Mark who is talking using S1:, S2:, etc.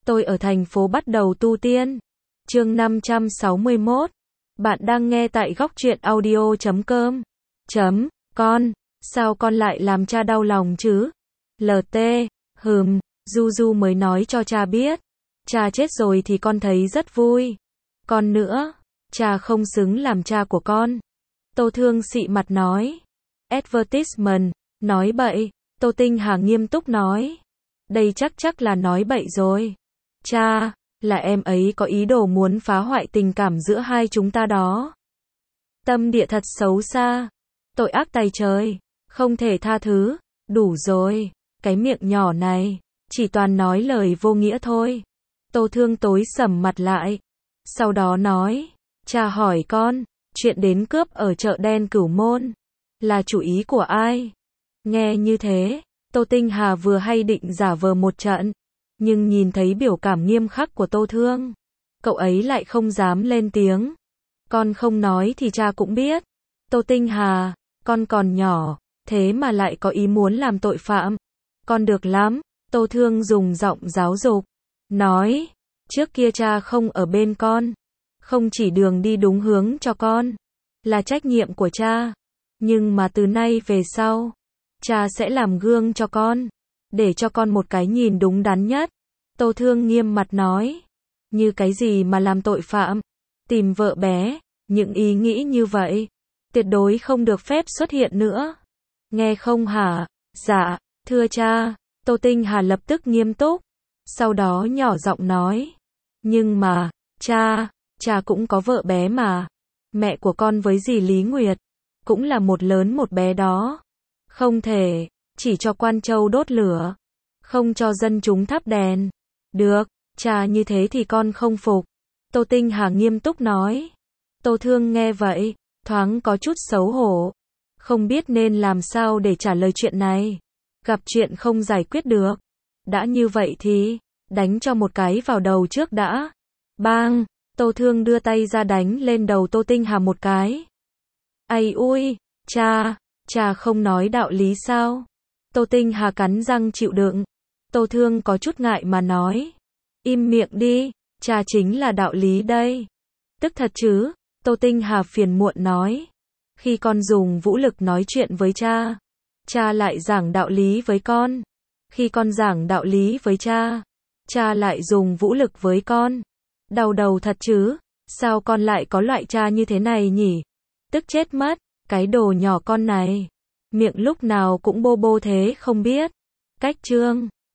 S1: Tôi ở thành phố bắt đầu tu tiên. Chương 561. Bạn đang nghe tại góc truyện audio.com. Con, sao con lại làm cha đau lòng chứ? LT, Du mới nói cho cha biết. Cha chết rồi thì con thấy rất vui. Con nữa, cha không xứng làm cha của con. Tô Thương xị mặt nói. Advertisement, nói bậy. Tô Tinh Hà nghiêm túc nói. Đây chắc là nói bậy rồi. Cha, là em ấy có ý đồ muốn phá hoại tình cảm giữa hai chúng ta đó. Tâm địa thật xấu xa. Tội ác tày trời. Không thể tha thứ. Đủ rồi. Cái miệng nhỏ này. Chỉ toàn nói lời vô nghĩa thôi. Tô Thương tối sầm mặt lại. Sau đó nói. Cha hỏi con. Chuyện đến cướp ở chợ đen Cửu Môn. Là chủ ý của ai? Nghe như thế. Tô Tinh Hà vừa hay định giả vờ một trận. Nhưng nhìn thấy biểu cảm nghiêm khắc của Tô Thương. Cậu ấy lại không dám lên tiếng. Con không nói thì cha cũng biết. Tô Tinh Hà, con còn nhỏ. Thế mà lại có ý muốn làm tội phạm. Con được lắm. Tô Thương dùng giọng giáo dục. Nói. Trước kia cha không ở bên con. Không chỉ đường đi đúng hướng cho con. Là trách nhiệm của cha. Nhưng mà từ nay về sau. Cha sẽ làm gương cho con. Để cho con một cái nhìn đúng đắn nhất. Tô Thương nghiêm mặt nói. Như cái gì mà làm tội phạm? Tìm vợ bé. Những ý nghĩ như vậy. Tuyệt đối không được phép xuất hiện nữa. Nghe không hả? Dạ, thưa cha. Tô Tinh Hà lập tức nghiêm túc. Sau đó nhỏ giọng nói. Nhưng mà, cha cũng có vợ bé mà. Mẹ của con với dì Lý Nguyệt. Cũng là một lớn một bé đó. Không thể, chỉ cho quan châu đốt lửa. Không cho dân chúng thắp đèn. Được, cha như thế thì con không phục. Tô Tinh Hà nghiêm túc nói. Tô Thương nghe vậy, thoáng có chút xấu hổ. Không biết nên làm sao để trả lời chuyện này. Gặp chuyện không giải quyết được. Đã như vậy thì, đánh cho một cái vào đầu trước đã. Bang, Tô Thương đưa tay ra đánh lên đầu Tô Tinh Hà một cái. Ây ui, cha không nói đạo lý sao? Tô Tinh Hà cắn răng chịu đựng. Tô Thương có chút ngại mà nói. Im miệng đi, cha chính là đạo lý đây. Tức thật chứ? Tô Tinh Hà phiền muộn nói. Khi con dùng vũ lực nói chuyện với cha lại giảng đạo lý với con. Khi con giảng đạo lý với cha lại dùng vũ lực với con. Đau đầu thật chứ? Sao con lại có loại cha như thế này nhỉ? Tức chết mất, cái đồ nhỏ con này. Miệng lúc nào cũng bô bô thế không biết. Cách chương